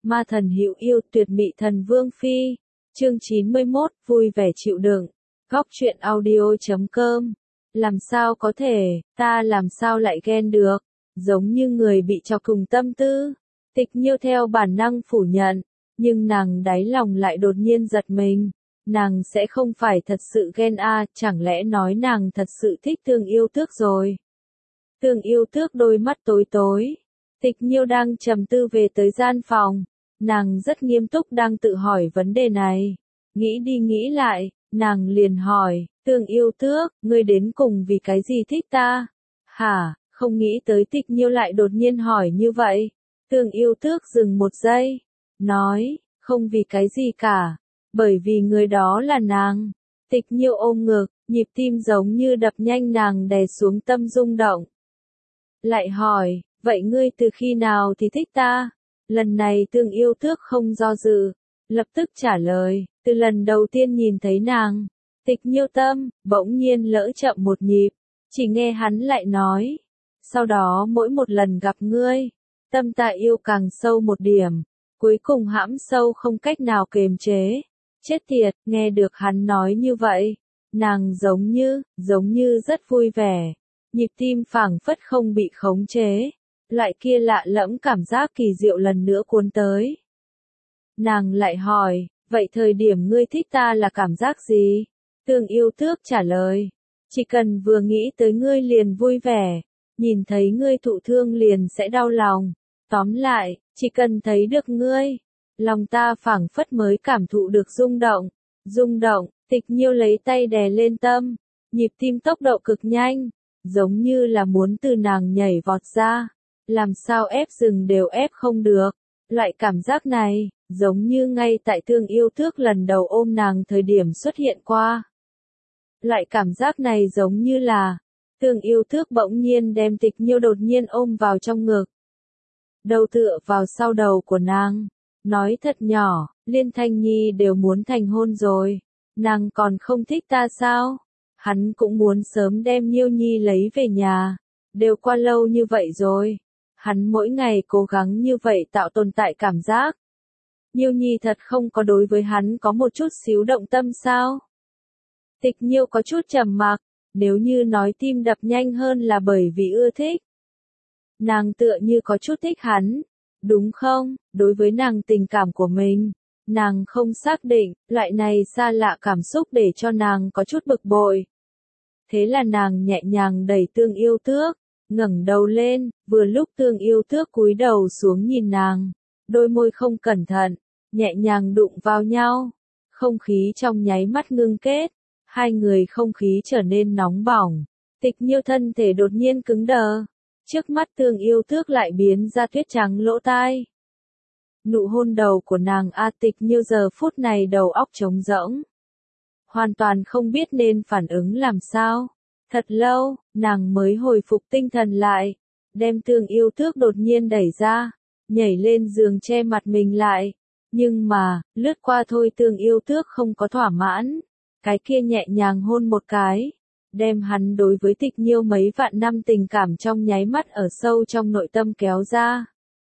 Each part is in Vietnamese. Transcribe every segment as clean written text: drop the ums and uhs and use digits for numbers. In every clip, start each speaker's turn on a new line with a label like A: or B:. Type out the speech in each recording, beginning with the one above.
A: Ma thần hữu yêu, tuyệt mỹ thần vương phi. Chương 91, vui vẻ chịu đựng. Góc truyện audio.com. Làm sao có thể, ta làm sao lại ghen được, giống như người bị chọc cùng tâm tư. Tịch Nhiêu theo bản năng phủ nhận, nhưng nàng đáy lòng lại đột nhiên giật mình. Nàng sẽ không phải thật sự ghen chẳng lẽ nói nàng thật sự thích Tương Yêu Tước rồi. Tương Yêu Tước đôi mắt tối tối. Tịch Nhiêu đang trầm tư về tới gian phòng. Nàng rất nghiêm túc đang tự hỏi vấn đề này. Nghĩ đi nghĩ lại, nàng liền hỏi, Tương Yêu Tước, ngươi đến cùng vì cái gì thích ta? Hả, không nghĩ tới Tịch Nhiêu lại đột nhiên hỏi như vậy. Tương Yêu Tước dừng một giây, nói, không vì cái gì cả, bởi vì người đó là nàng. Tịch Nhiêu ôm ngực, nhịp tim giống như đập nhanh, nàng đè xuống tâm rung động. Lại hỏi, vậy ngươi từ khi nào thì thích ta? Lần này Tương Yêu Tước không do dự, lập tức trả lời, từ lần đầu tiên nhìn thấy nàng. Tịch Nhiêu tâm, bỗng nhiên lỡ chậm một nhịp, chỉ nghe hắn lại nói, sau đó mỗi một lần gặp ngươi, tâm ta yêu càng sâu một điểm, cuối cùng hãm sâu không cách nào kiềm chế. Chết tiệt, nghe được hắn nói như vậy, nàng giống như rất vui vẻ, nhịp tim phảng phất không bị khống chế, lại kia lạ lẫm cảm giác kỳ diệu lần nữa cuốn tới. Nàng lại hỏi, vậy thời điểm ngươi thích ta là cảm giác gì? Tương Yêu Tước trả lời, chỉ cần vừa nghĩ tới ngươi liền vui vẻ, nhìn thấy ngươi thụ thương liền sẽ đau lòng. Tóm lại, chỉ cần thấy được ngươi, lòng ta phảng phất mới cảm thụ được rung động. Rung động, Tịch Nhiêu lấy tay đè lên tâm, nhịp tim tốc độ cực nhanh, giống như là muốn từ nàng nhảy vọt ra, làm sao ép dừng đều ép không được. Loại cảm giác này, giống như ngay tại Tương Yêu Tước lần đầu ôm nàng thời điểm xuất hiện qua. Loại cảm giác này giống như là, Tương Yêu Tước bỗng nhiên đem Tịch Nhiêu đột nhiên ôm vào trong ngực. Đầu tựa vào sau đầu của nàng, nói thật nhỏ, Liên Thanh Nhi đều muốn thành hôn rồi, nàng còn không thích ta sao? Hắn cũng muốn sớm đem Nhiêu Nhi lấy về nhà, đều qua lâu như vậy rồi. Hắn mỗi ngày cố gắng như vậy tạo tồn tại cảm giác. Nhiêu Nhi thật không có đối với hắn có một chút xíu động tâm sao? Tịch Nhiêu có chút trầm mặc, nếu như nói tim đập nhanh hơn là bởi vì ưa thích. Nàng tựa như có chút thích hắn, đúng không? Đối với nàng tình cảm của mình, nàng không xác định, loại này xa lạ cảm xúc để cho nàng có chút bực bội. Thế là nàng nhẹ nhàng đẩy Tương Yêu Tước, ngẩng đầu lên, vừa lúc Tương Yêu Tước cúi đầu xuống nhìn nàng, đôi môi không cẩn thận, nhẹ nhàng đụng vào nhau, không khí trong nháy mắt ngưng kết, hai người không khí trở nên nóng bỏng. Tịch Nhiêu thân thể đột nhiên cứng đờ, trước mắt Tương Yêu Tước lại biến ra tuyết trắng lỗ tai. Nụ hôn đầu của nàng Tịch Nhiêu giờ phút này đầu óc trống rỗng, hoàn toàn không biết nên phản ứng làm sao. Thật lâu, nàng mới hồi phục tinh thần lại, đem Tương Yêu Tước đột nhiên đẩy ra, nhảy lên giường che mặt mình lại. Nhưng mà, lướt qua thôi Tương Yêu Tước không có thỏa mãn, cái kia nhẹ nhàng hôn một cái, đem hắn đối với Tịch Nhiêu mấy vạn năm tình cảm trong nháy mắt ở sâu trong nội tâm kéo ra.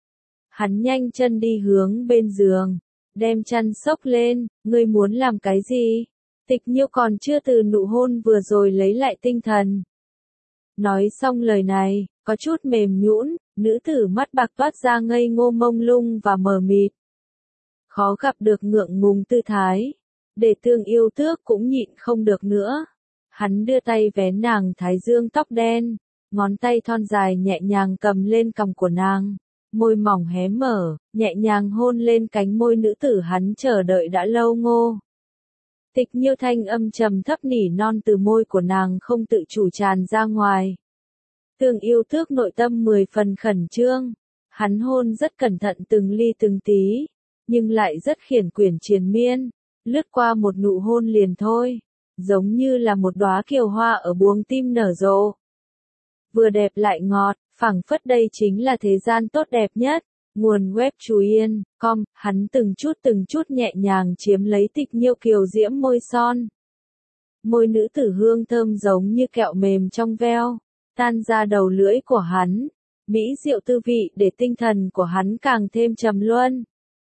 A: Hắn nhanh chân đi hướng bên giường, đem chăn xốc lên, ngươi muốn làm cái gì? Tịch Nhiêu còn chưa từ nụ hôn vừa rồi lấy lại tinh thần. Nói xong lời này, có chút mềm nhũn, nữ tử mắt bạc toát ra ngây ngô mông lung và mờ mịt. Khó gặp được ngượng ngùng tư thái, để Tương Yêu Tước cũng nhịn không được nữa. Hắn đưa tay vén nàng thái dương tóc đen, ngón tay thon dài nhẹ nhàng cầm lên cằm của nàng, môi mỏng hé mở, nhẹ nhàng hôn lên cánh môi nữ tử hắn chờ đợi đã lâu ngô. Tịch Nhiêu thanh âm trầm thấp nỉ non từ môi của nàng không tự chủ tràn ra ngoài. Tương Yêu Tước nội tâm 10 phần khẩn trương, hắn hôn rất cẩn thận từng ly từng tí, nhưng lại rất khiển quyển triền miên, lướt qua một nụ hôn liền thôi, giống như là một đóa kiều hoa ở buồng tim nở rộ. Vừa đẹp lại ngọt, phảng phất đây chính là thế gian tốt đẹp nhất. Nguồn web Chuyen.com, hắn từng chút nhẹ nhàng chiếm lấy Tịch Nhiêu kiều diễm môi son. Môi nữ tử hương thơm giống như kẹo mềm trong veo, tan ra đầu lưỡi của hắn. Mỹ diệu tư vị để tinh thần của hắn càng thêm trầm luân.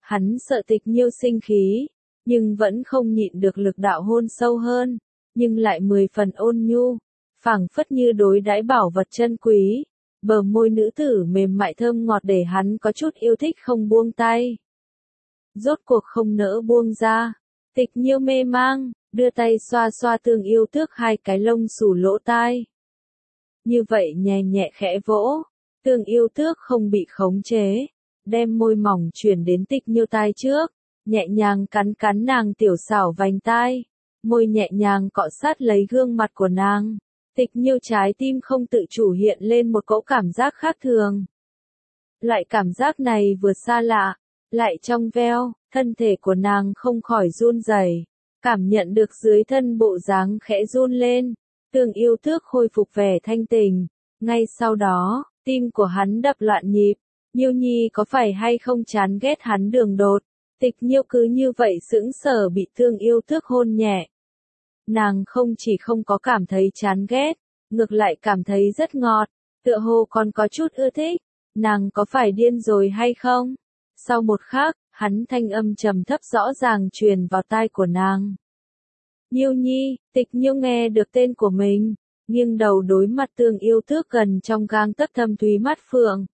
A: Hắn sợ Tịch Nhiêu sinh khí, nhưng vẫn không nhịn được lực đạo hôn sâu hơn, nhưng lại 10 phần ôn nhu, phảng phất như đối đãi bảo vật chân quý. Bờ môi nữ tử mềm mại thơm ngọt để hắn có chút yêu thích không buông tay. Rốt cuộc không nỡ buông ra, Tịch Nhiêu mê mang, đưa tay xoa xoa Tương Yêu Tước hai cái lông xù lỗ tai. Như vậy nhẹ nhẹ khẽ vỗ, Tương Yêu Tước không bị khống chế, đem môi mỏng chuyển đến Tịch Nhiêu tai trước, nhẹ nhàng cắn cắn nàng tiểu xảo vành tai, môi nhẹ nhàng cọ sát lấy gương mặt của nàng. Tịch Nhiêu trái tim không tự chủ hiện lên một cỗ cảm giác khác thường. Loại cảm giác này vừa xa lạ, lại trong veo, thân thể của nàng không khỏi run rẩy, cảm nhận được dưới thân bộ dáng khẽ run lên. Tương Yêu Tước khôi phục vẻ thanh tình, ngay sau đó, tim của hắn đập loạn nhịp. Nhiêu Nhi có phải hay không chán ghét hắn đường đột? Tịch Nhiêu cứ như vậy sững sờ bị Tương Yêu Tước hôn nhẹ. Nàng không chỉ không có cảm thấy chán ghét, ngược lại cảm thấy rất ngọt, tựa hồ còn có chút ưa thích. Nàng có phải điên rồi hay không? Sau một khắc, hắn thanh âm trầm thấp rõ ràng truyền vào tai của nàng. Nhiêu Nhi, Tịch Nhiêu nghe được tên của mình, nghiêng đầu đối mặt Tương Yêu Tước gần trong gang tấc thâm thúy mắt phượng.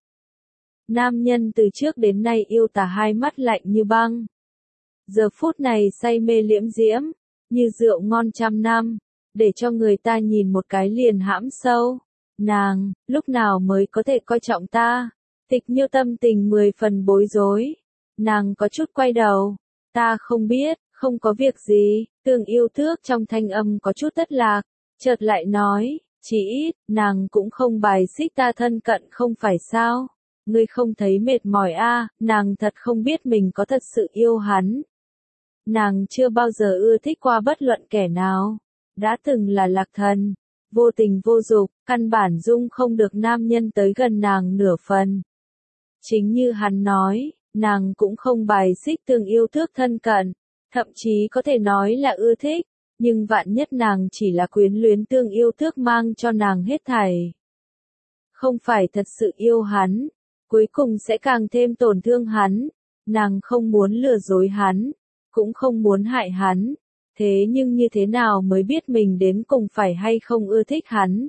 A: Nam nhân từ trước đến nay yêu tà hai mắt lạnh như băng. Giờ phút này say mê liễm diễm, như rượu ngon trăm năm, để cho người ta nhìn một cái liền hãm sâu. Nàng, lúc nào mới có thể coi trọng ta? Tịch Nhiêu tâm tình 10 phần bối rối. Nàng có chút quay đầu. Ta không biết, không có việc gì. Tương Yêu Tước trong thanh âm có chút thất lạc, chợt lại nói, chỉ ít, nàng cũng không bài xích ta thân cận không phải sao? Ngươi không thấy mệt mỏi a? Nàng thật không biết mình có thật sự yêu hắn. Nàng chưa bao giờ ưa thích qua bất luận kẻ nào. Đã từng là lạc thần, vô tình vô dục, căn bản dung không được nam nhân tới gần nàng nửa phần. Chính như hắn nói, nàng cũng không bài xích Tương Yêu Tước thân cận, thậm chí có thể nói là ưa thích, nhưng vạn nhất nàng chỉ là quyến luyến Tương Yêu Tước mang cho nàng hết thảy. Không phải thật sự yêu hắn, cuối cùng sẽ càng thêm tổn thương hắn. Nàng không muốn lừa dối hắn, cũng không muốn hại hắn. Thế nhưng như thế nào mới biết mình đến cùng phải hay không ưa thích hắn?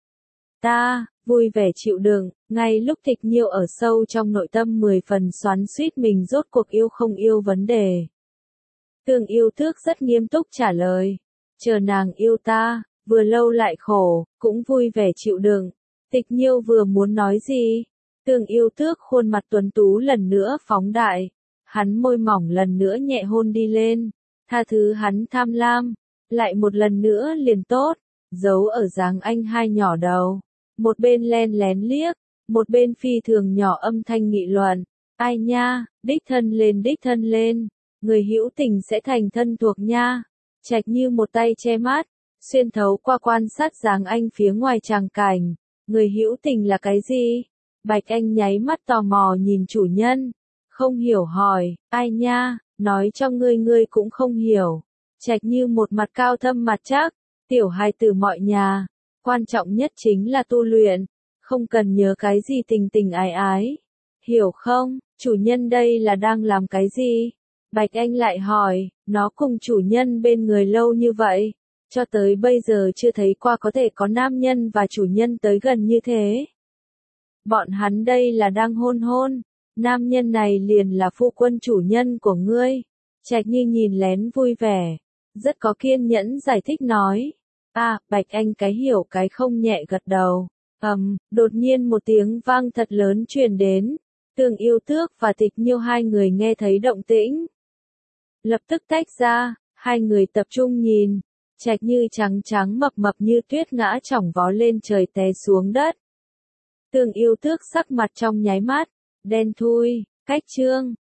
A: Ta, vui vẻ chịu đựng, ngay lúc Tịch Nhiêu ở sâu trong nội tâm 10 phần xoắn xuýt mình rốt cuộc yêu không yêu vấn đề. Tương Yêu Tước rất nghiêm túc trả lời, chờ nàng yêu ta, vừa lâu lại khổ, cũng vui vẻ chịu đựng. Tịch Nhiêu vừa muốn nói gì? Tương Yêu Tước khuôn mặt tuấn tú lần nữa phóng đại, hắn môi mỏng lần nữa nhẹ hôn đi lên. Tha thứ hắn tham lam, lại một lần nữa liền tốt, giấu ở dáng anh hai nhỏ đầu, một bên len lén liếc, một bên phi thường nhỏ âm thanh nghị luận, ai nha, đích thân lên, người hữu tình sẽ thành thân thuộc nha. Trạch Như một tay che mắt, xuyên thấu qua quan sát dáng anh phía ngoài tràng cảnh, người hữu tình là cái gì? Bạch Anh nháy mắt tò mò nhìn chủ nhân, không hiểu hỏi, ai nha? Nói cho ngươi cũng không hiểu. Trạch Như một mặt cao thâm mặt chắc, tiểu hài tử mọi nhà, quan trọng nhất chính là tu luyện, không cần nhớ cái gì tình tình ái ái. Hiểu không, chủ nhân đây là đang làm cái gì? Bạch Anh lại hỏi, nó cùng chủ nhân bên người lâu như vậy, cho tới bây giờ chưa thấy qua có thể có nam nhân và chủ nhân tới gần như thế. Bọn hắn đây là đang hôn. Nam nhân này liền là phu quân chủ nhân của ngươi. Trạch Như nhìn lén vui vẻ, rất có kiên nhẫn giải thích nói. Bạch Anh cái hiểu cái không nhẹ gật đầu. Đột nhiên một tiếng vang thật lớn truyền đến. Tương Yêu Tước và Tịch Nhiêu hai người nghe thấy động tĩnh. Lập tức tách ra, hai người tập trung nhìn. Trạch Như trắng trắng mập mập như tuyết ngã chỏng vó lên trời té xuống đất. Tương Yêu Tước sắc mặt trong nháy mắt đen thui, cách chương.